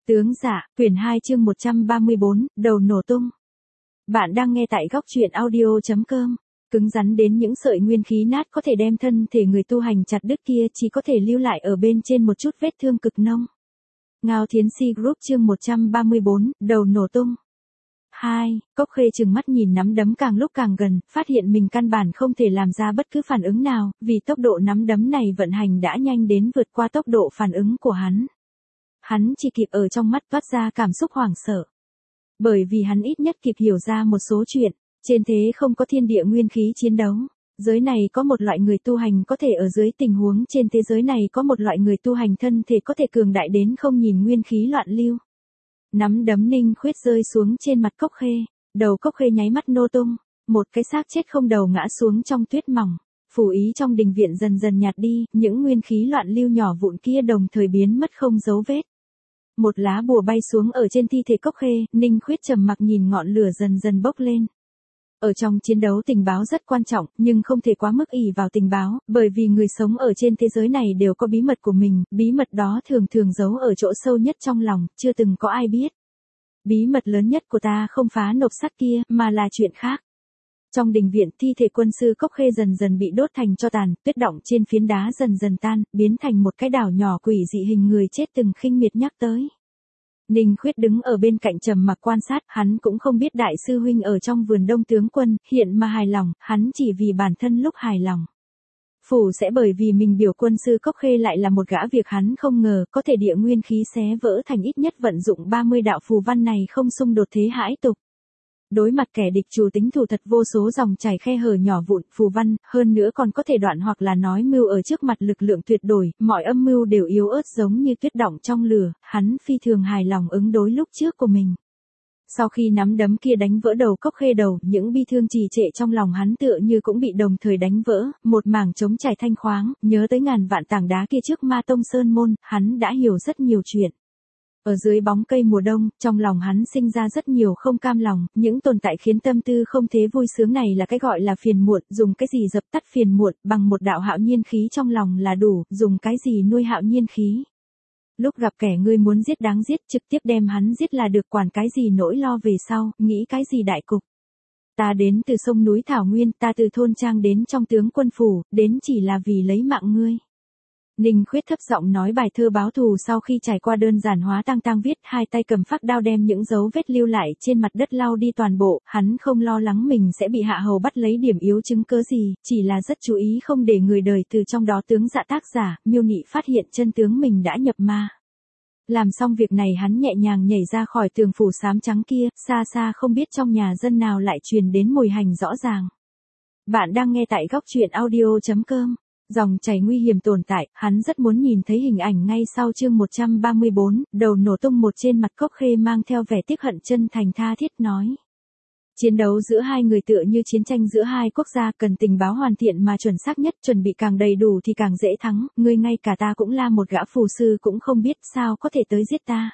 Tướng Dạ, quyển 2 chương 134, đầu nổ tung. Bạn đang nghe tại góc truyện audio.com. Cứng rắn đến những sợi nguyên khí nát có thể đem thân thể người tu hành chặt đứt kia chỉ có thể lưu lại ở bên trên một chút vết thương cực nông. Ngao Thiến Si Group chương 134, đầu nổ tung. 2. Cốc Khê trừng mắt nhìn nắm đấm càng lúc càng gần, phát hiện mình căn bản không thể làm ra bất cứ phản ứng nào, vì tốc độ nắm đấm này vận hành đã nhanh đến vượt qua tốc độ phản ứng của hắn. Hắn chỉ kịp ở trong mắt toát ra cảm xúc hoảng sợ. Bởi vì hắn ít nhất kịp hiểu ra một số chuyện, trên thế không có thiên địa nguyên khí chiến đấu. Giới này có một loại người tu hành có thể ở dưới tình huống trên thế giới này có một loại người tu hành thân thể có thể cường đại đến không nhìn nguyên khí loạn lưu. Nắm đấm Ninh Khuyết rơi xuống trên mặt Cốc Khê, đầu Cốc Khê nháy mắt nô tung, một cái xác chết không đầu ngã xuống trong tuyết mỏng. Phủ ý trong đình viện dần dần nhạt đi, những nguyên khí loạn lưu nhỏ vụn kia đồng thời biến mất không dấu vết. Một lá bùa bay xuống ở trên thi thể Cốc Khê, Ninh Khuyết trầm mặc nhìn ngọn lửa dần dần bốc lên. Ở trong chiến đấu tình báo rất quan trọng, nhưng không thể quá mức ỷ vào tình báo, bởi vì người sống ở trên thế giới này đều có bí mật của mình, bí mật đó thường thường giấu ở chỗ sâu nhất trong lòng, chưa từng có ai biết. Bí mật lớn nhất của ta không phá nộp sắt kia, mà là chuyện khác. Trong đình viện, thi thể quân sư Cốc Khê dần dần bị đốt thành tro tàn, tuyết đọng trên phiến đá dần dần tan, biến thành một cái đảo nhỏ quỷ dị hình người chết từng khinh miệt nhắc tới. Ninh Khuyết đứng ở bên cạnh trầm mặc quan sát, hắn cũng không biết đại sư huynh ở trong vườn Đông tướng quân, hiện mà hài lòng, hắn chỉ vì bản thân lúc hài lòng. Phủ sẽ bởi vì mình biểu quân sư Cốc Khê lại là một gã việc hắn không ngờ, có thể địa nguyên khí xé vỡ thành ít nhất vận dụng 30 đạo phù văn này không xung đột thế hãi tục. Đối mặt kẻ địch chủ tính thủ thật vô số dòng chảy khe hở nhỏ vụn, phù văn, hơn nữa còn có thể đoạn hoặc là nói mưu ở trước mặt lực lượng tuyệt đối, mọi âm mưu đều yếu ớt giống như tuyết đọng trong lửa, hắn phi thường hài lòng ứng đối lúc trước của mình. Sau khi nắm đấm kia đánh vỡ đầu Cốc Khê đầu, những bi thương trì trệ trong lòng hắn tựa như cũng bị đồng thời đánh vỡ, một mảng trống trải thanh khoáng, nhớ tới ngàn vạn tảng đá kia trước Ma Tông Sơn Môn, hắn đã hiểu rất nhiều chuyện. Ở dưới bóng cây mùa đông, trong lòng hắn sinh ra rất nhiều không cam lòng, những tồn tại khiến tâm tư không thế vui sướng này là cái gọi là phiền muộn, dùng cái gì dập tắt phiền muộn, bằng một đạo hạo nhiên khí trong lòng là đủ, dùng cái gì nuôi hạo nhiên khí. Lúc gặp kẻ ngươi muốn giết đáng giết, trực tiếp đem hắn giết là được, quản cái gì nỗi lo về sau, nghĩ cái gì đại cục. Ta đến từ sông núi Thảo Nguyên, ta từ thôn trang đến trong tướng quân phủ, đến chỉ là vì lấy mạng ngươi. Ninh Khuyết thấp giọng nói bài thơ báo thù sau khi trải qua đơn giản hóa tang viết, hai tay cầm phác đao đem những dấu vết lưu lại trên mặt đất lau đi toàn bộ, hắn không lo lắng mình sẽ bị hạ hầu bắt lấy điểm yếu chứng cớ gì, chỉ là rất chú ý không để người đời từ trong đó tướng Dạ tác giả, Miêu Nị phát hiện chân tướng mình đã nhập ma. Làm xong việc này hắn nhẹ nhàng nhảy ra khỏi tường phủ xám trắng kia, xa xa không biết trong nhà dân nào lại truyền đến mùi hành rõ ràng. Bạn đang nghe tại góc truyện audio.com. Dòng chảy nguy hiểm tồn tại, hắn rất muốn nhìn thấy hình ảnh ngay sau chương 134, đầu nổ tung một trên mặt Cốc Khê mang theo vẻ tiếc hận chân thành tha thiết nói. Chiến đấu giữa hai người tựa như chiến tranh giữa hai quốc gia, cần tình báo hoàn thiện mà chuẩn xác nhất, chuẩn bị càng đầy đủ thì càng dễ thắng, ngươi ngay cả ta cũng là một gã phù sư cũng không biết, sao có thể tới giết ta.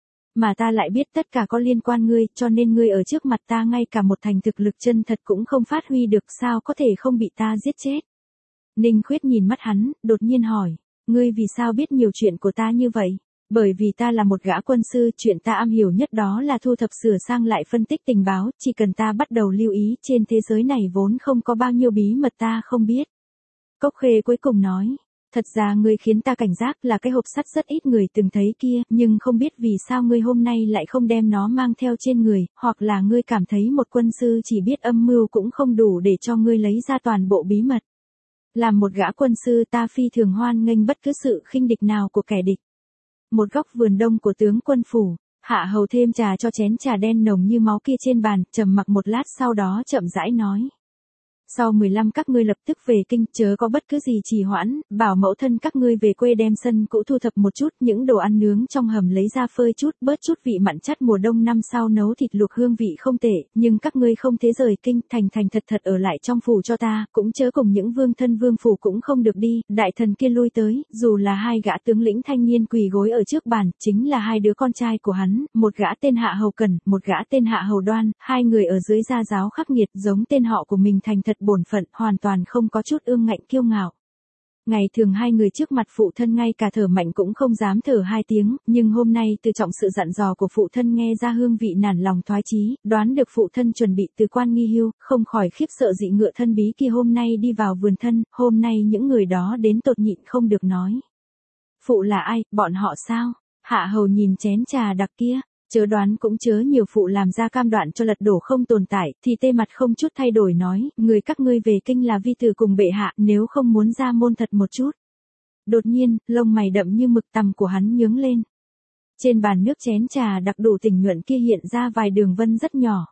Mà ta lại biết tất cả có liên quan ngươi, cho nên ngươi ở trước mặt ta ngay cả một thành thực lực chân thật cũng không phát huy được, sao có thể không bị ta giết chết. Ninh Khuyết nhìn mắt hắn, đột nhiên hỏi, ngươi vì sao biết nhiều chuyện của ta như vậy? Bởi vì ta là một gã quân sư, chuyện ta am hiểu nhất đó là thu thập sửa sang lại phân tích tình báo, chỉ cần ta bắt đầu lưu ý, trên thế giới này vốn không có bao nhiêu bí mật ta không biết. Cốc Khê cuối cùng nói, thật ra ngươi khiến ta cảnh giác là cái hộp sắt rất ít người từng thấy kia, nhưng không biết vì sao ngươi hôm nay lại không đem nó mang theo trên người, hoặc là ngươi cảm thấy một quân sư chỉ biết âm mưu cũng không đủ để cho ngươi lấy ra toàn bộ bí mật. Làm một gã quân sư ta phi thường hoan nghênh bất cứ sự khinh địch nào của kẻ địch. Một góc vườn đông của tướng quân phủ, Hạ Hầu thêm trà cho chén trà đen nồng như máu kia trên bàn, trầm mặc một lát sau đó chậm rãi nói. Sau 15 các ngươi lập tức về kinh, chớ có bất cứ gì trì hoãn, bảo mẫu thân các ngươi về quê đem sân cũ thu thập một chút, những đồ ăn nướng trong hầm lấy ra phơi chút, bớt chút vị mặn chát mùa đông năm sau nấu thịt luộc hương vị không tệ, nhưng các ngươi không thế rời kinh, thành thật ở lại trong phủ cho ta, cũng chớ cùng những vương thân vương phủ cũng không được đi, đại thần kia lui tới, dù là hai gã tướng lĩnh thanh niên quỳ gối ở trước bàn, chính là hai đứa con trai của hắn, một gã tên Hạ Hầu Cẩn, một gã tên Hạ Hầu Đoan, hai người ở dưới gia giáo khắc nghiệt giống tên họ của mình thành thật bổn phận, hoàn toàn không có chút ương ngạnh kiêu ngạo. Ngày thường hai người trước mặt phụ thân ngay cả thở mạnh cũng không dám thở hai tiếng, nhưng hôm nay từ trọng sự dặn dò của phụ thân nghe ra hương vị nản lòng thoái chí, đoán được phụ thân chuẩn bị từ quan nghi hưu, không khỏi khiếp sợ dị ngựa thân bí kia hôm nay đi vào vườn thân, hôm nay những người đó đến tột nhịn không được nói. Phụ là ai, bọn họ sao? Hạ hầu nhìn chén trà đặc kia. Chớ đoán cũng chớ nhiều, phụ làm ra cam đoạn cho lật đổ không tồn tại, thì tê mặt không chút thay đổi nói, người các ngươi về kinh là vi tử cùng bệ hạ, nếu không muốn ra môn thật một chút. Đột nhiên, lông mày đậm như mực, tằm của hắn nhướng lên. Trên bàn nước chén trà đặc đủ tỉnh nhuận kia hiện ra vài đường vân rất nhỏ.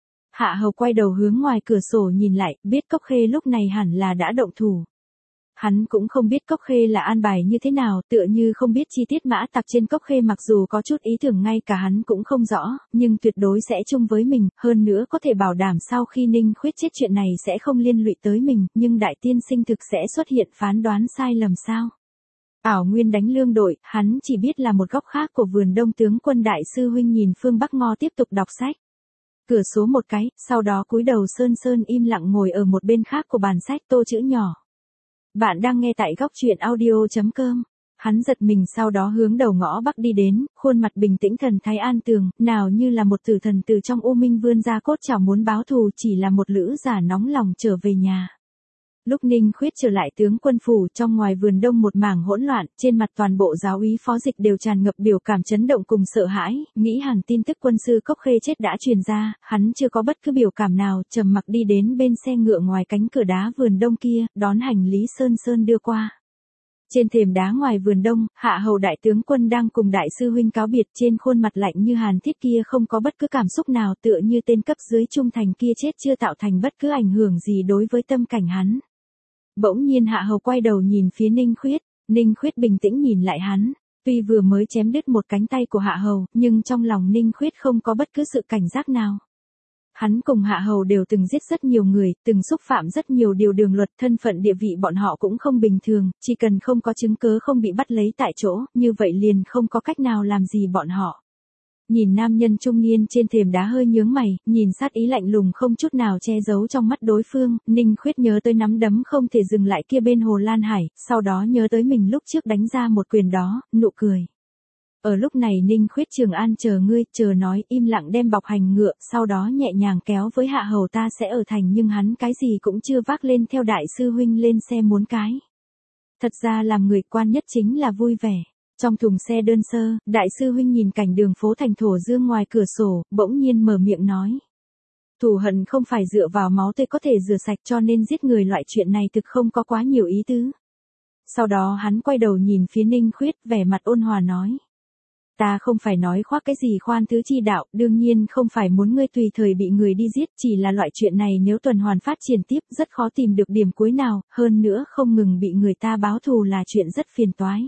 Hạ hầu quay đầu hướng ngoài cửa sổ nhìn lại, biết Cốc Khê lúc này hẳn là đã động thủ. Hắn cũng không biết Cốc Khê là an bài như thế nào, tựa như không biết chi tiết mã tặc trên Cốc Khê, mặc dù có chút ý tưởng ngay cả hắn cũng không rõ, nhưng tuyệt đối sẽ chung với mình, hơn nữa có thể bảo đảm sau khi Ninh Khuyết chết chuyện này sẽ không liên lụy tới mình, nhưng đại tiên sinh thực sẽ xuất hiện phán đoán sai lầm sao? Ảo Nguyên đánh lương đội, hắn chỉ biết là một góc khác của vườn Đông tướng quân đại sư huynh nhìn Phương Bắc Ngo tiếp tục đọc sách. Cửa số một cái, sau đó cúi đầu sơn sơn im lặng ngồi ở một bên khác của bàn sách tô chữ nhỏ. Bạn đang nghe tại góc truyện audio.com. Hắn giật mình sau đó hướng đầu ngõ bắc đi đến, khuôn mặt bình tĩnh thần thái an tường, nào như là một tử thần từ trong u minh vươn ra cốt chảo muốn báo thù, chỉ là một lữ giả nóng lòng trở về nhà. Lúc Ninh Khuyết trở lại tướng quân phủ, trong ngoài vườn Đông một mảng hỗn loạn, trên mặt toàn bộ giáo úy phó dịch đều tràn ngập biểu cảm chấn động cùng sợ hãi, nghĩ hẳn tin tức quân sư Cốc Khê chết đã truyền ra, hắn chưa có bất cứ biểu cảm nào, trầm mặc đi đến bên xe ngựa ngoài cánh cửa đá vườn Đông kia, đón hành lý sơn sơn đưa qua. Trên thềm đá ngoài vườn Đông, Hạ hầu đại tướng quân đang cùng đại sư huynh cáo biệt, trên khuôn mặt lạnh như hàn thiết kia không có bất cứ cảm xúc nào, tựa như tên cấp dưới trung thành kia chết chưa tạo thành bất cứ ảnh hưởng gì đối với tâm cảnh hắn. Bỗng nhiên Hạ hầu quay đầu nhìn phía Ninh Khuyết bình tĩnh nhìn lại hắn, tuy vừa mới chém đứt một cánh tay của Hạ hầu, nhưng trong lòng Ninh Khuyết không có bất cứ sự cảnh giác nào. Hắn cùng Hạ hầu đều từng giết rất nhiều người, từng xúc phạm rất nhiều điều đường luật, thân phận địa vị bọn họ cũng không bình thường, chỉ cần không có chứng cớ không bị bắt lấy tại chỗ, như vậy liền không có cách nào làm gì bọn họ. Nhìn nam nhân trung niên trên thềm đá hơi nhướng mày, nhìn sát ý lạnh lùng không chút nào che giấu trong mắt đối phương, Ninh Khuyết nhớ tới nắm đấm không thể dừng lại kia bên Hồ Lan Hải, sau đó nhớ tới mình lúc trước đánh ra một quyền đó, nụ cười. Ở lúc này Ninh Khuyết Trường An chờ ngươi, chờ nói, im lặng đem bọc hành ngựa, sau đó nhẹ nhàng kéo với Hạ hầu ta sẽ ở thành, nhưng hắn cái gì cũng chưa vác lên theo đại sư huynh lên xe muốn cái. Thật ra làm người quan nhất chính là vui vẻ. Trong thùng xe đơn sơ, đại sư huynh nhìn cảnh đường phố thành thổ dương ngoài cửa sổ, bỗng nhiên mở miệng nói. Thù hận không phải dựa vào máu tươi có thể rửa sạch, cho nên giết người loại chuyện này thực không có quá nhiều ý tứ. Sau đó hắn quay đầu nhìn phía Ninh Khuyết, vẻ mặt ôn hòa nói. Ta không phải nói khoác cái gì khoan thứ chi đạo, đương nhiên không phải muốn ngươi tùy thời bị người đi giết, chỉ là loại chuyện này nếu tuần hoàn phát triển tiếp rất khó tìm được điểm cuối nào, hơn nữa không ngừng bị người ta báo thù là chuyện rất phiền toái.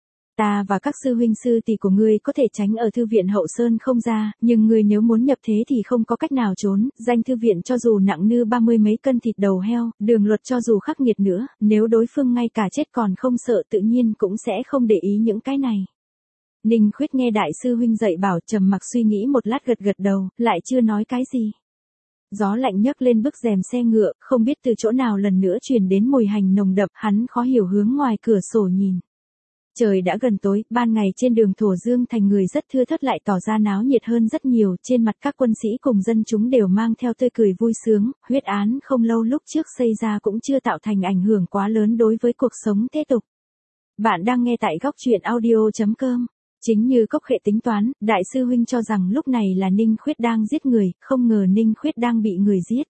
Ta và các sư huynh sư tỷ của ngươi có thể tránh ở thư viện Hậu Sơn không ra, nhưng ngươi nếu muốn nhập thế thì không có cách nào trốn, danh thư viện cho dù nặng nư 30 mấy cân thịt đầu heo, đường luật cho dù khắc nghiệt nữa, nếu đối phương ngay cả chết còn không sợ tự nhiên cũng sẽ không để ý những cái này. Ninh Khuyết nghe đại sư huynh dạy bảo, trầm mặc suy nghĩ một lát gật gật đầu, lại chưa nói cái gì. Gió lạnh nhấc lên bức rèm xe ngựa, không biết từ chỗ nào lần nữa truyền đến mùi hành nồng đậm, hắn khó hiểu hướng ngoài cửa sổ nhìn. Trời đã gần tối, ban ngày trên đường Thổ Dương thành người rất thưa thớt lại tỏ ra náo nhiệt hơn rất nhiều, trên mặt các quân sĩ cùng dân chúng đều mang theo tươi cười vui sướng, huyết án không lâu lúc trước xây ra cũng chưa tạo thành ảnh hưởng quá lớn đối với cuộc sống thế tục. Bạn đang nghe tại góc truyện audio.com. Chính như Cốc Khệ tính toán, đại sư huynh cho rằng lúc này là Ninh Khuyết đang giết người, không ngờ Ninh Khuyết đang bị người giết.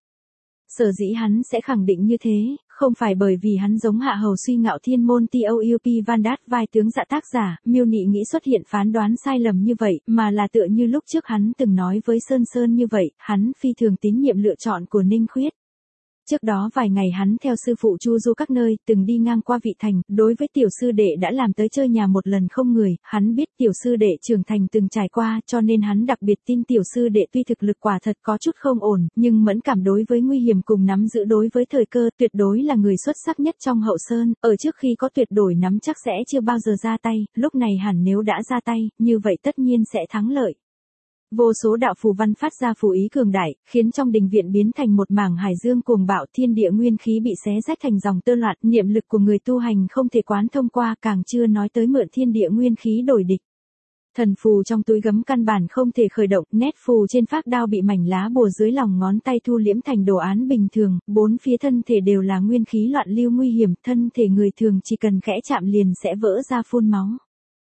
Sở dĩ hắn sẽ khẳng định như thế, không phải bởi vì hắn giống Hạ hầu suy ngạo thiên môn TOUP Van Đát vai tướng dạ tác giả, miêu nị nghĩ xuất hiện phán đoán sai lầm như vậy, mà là tựa như lúc trước hắn từng nói với Sơn Sơn như vậy, hắn phi thường tín nhiệm lựa chọn của Ninh Khuyết. Trước đó vài ngày hắn theo sư phụ chu du các nơi, từng đi ngang qua Vị Thành, đối với tiểu sư đệ đã làm tới chơi nhà một lần không người, hắn biết tiểu sư đệ trưởng thành từng trải qua, cho nên hắn đặc biệt tin tiểu sư đệ tuy thực lực quả thật có chút không ổn, nhưng mẫn cảm đối với nguy hiểm cùng nắm giữ đối với thời cơ, tuyệt đối là người xuất sắc nhất trong Hậu Sơn, ở trước khi có tuyệt đối nắm chắc sẽ chưa bao giờ ra tay, lúc này hẳn nếu đã ra tay, như vậy tất nhiên sẽ thắng lợi. Vô số đạo phù văn phát ra phù ý cường đại, khiến trong đình viện biến thành một mảng hải dương cuồng bạo, thiên địa nguyên khí bị xé rách thành dòng tơ loạn, niệm lực của người tu hành không thể quán thông qua, càng chưa nói tới mượn thiên địa nguyên khí đổi địch. Thần phù trong túi gấm căn bản không thể khởi động, nét phù trên phác đao bị mảnh lá bùa dưới lòng ngón tay thu liễm thành đồ án bình thường, bốn phía thân thể đều là nguyên khí loạn lưu nguy hiểm, thân thể người thường chỉ cần khẽ chạm liền sẽ vỡ ra phun máu.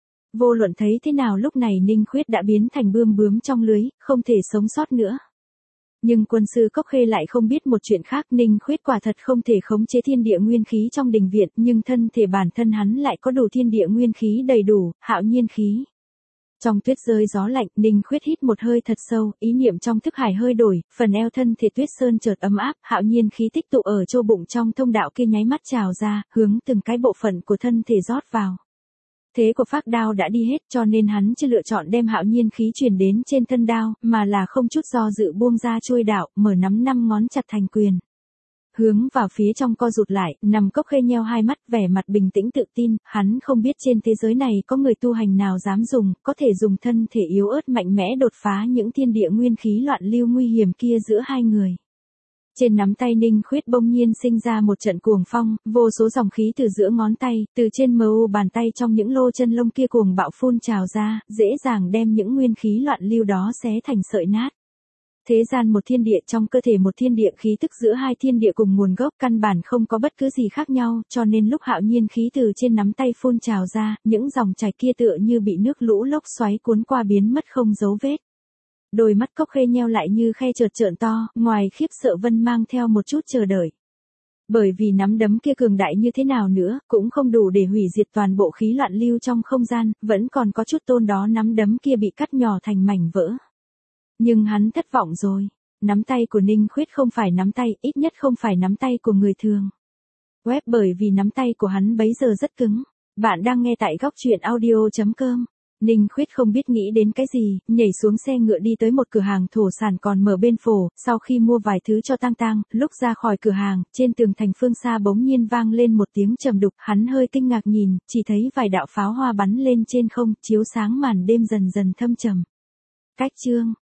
Vô luận thấy thế nào lúc này Ninh Khuyết đã biến thành bươm bướm trong lưới, không thể sống sót nữa. Nhưng quân sư Cốc Khê lại không biết một chuyện khác, Ninh Khuyết quả thật không thể khống chế thiên địa nguyên khí trong đình viện, nhưng thân thể bản thân hắn lại có đủ thiên địa nguyên khí đầy đủ, hạo nhiên khí. Trong tuyết rơi gió lạnh, Ninh Khuyết hít một hơi thật sâu, ý niệm trong thức hải hơi đổi, phần eo thân thể Tuyết Sơn chợt ấm áp, hạo nhiên khí tích tụ ở chỗ bụng trong thông đạo kia nháy mắt trào ra, hướng từng cái bộ phận của thân thể rót vào. Thế của phác đao đã đi hết, cho nên hắn chưa lựa chọn đem hạo nhiên khí truyền đến trên thân đao, mà là không chút do dự buông ra chuôi đạo, mở nắm 5 ngón chặt thành quyền. Hướng vào phía trong co rụt lại, nằm Cốc Khê nheo hai mắt, vẻ mặt bình tĩnh tự tin, hắn không biết trên thế giới này có người tu hành nào dám có thể dùng thân thể yếu ớt mạnh mẽ đột phá những thiên địa nguyên khí loạn lưu nguy hiểm kia giữa hai người. Trên nắm tay Ninh Khuyết bỗng nhiên sinh ra một trận cuồng phong, vô số dòng khí từ giữa ngón tay, từ trên mờ u bàn tay trong những lô chân lông kia cuồng bạo phun trào ra, dễ dàng đem những nguyên khí loạn lưu đó xé thành sợi nát. Thế gian một thiên địa, trong cơ thể một thiên địa, khí tức giữa hai thiên địa cùng nguồn gốc căn bản không có bất cứ gì khác nhau, cho nên lúc hạo nhiên khí từ trên nắm tay phun trào ra, những dòng chảy kia tựa như bị nước lũ lốc xoáy cuốn qua biến mất không dấu vết. Đôi mắt Cốc Khê nheo lại như khe chợt trợn to, ngoài khiếp sợ vân mang theo một chút chờ đợi. Bởi vì nắm đấm kia cường đại như thế nào nữa, cũng không đủ để hủy diệt toàn bộ khí loạn lưu trong không gian, vẫn còn có chút tôn đó nắm đấm kia bị cắt nhỏ thành mảnh vỡ. Nhưng hắn thất vọng rồi, nắm tay của Ninh Khuyết không phải nắm tay, ít nhất không phải nắm tay của người thường. Bởi vì nắm tay của hắn bấy giờ rất cứng. Bạn đang nghe tại góc truyện audio.com. Ninh Khuyết không biết nghĩ đến cái gì, nhảy xuống xe ngựa đi tới một cửa hàng thổ sản còn mở bên phổ, sau khi mua vài thứ cho Tang Tang, lúc ra khỏi cửa hàng, trên tường thành phương xa bỗng nhiên vang lên một tiếng trầm đục, hắn hơi kinh ngạc nhìn, chỉ thấy vài đạo pháo hoa bắn lên trên không, chiếu sáng màn đêm dần dần thâm trầm. Cách chương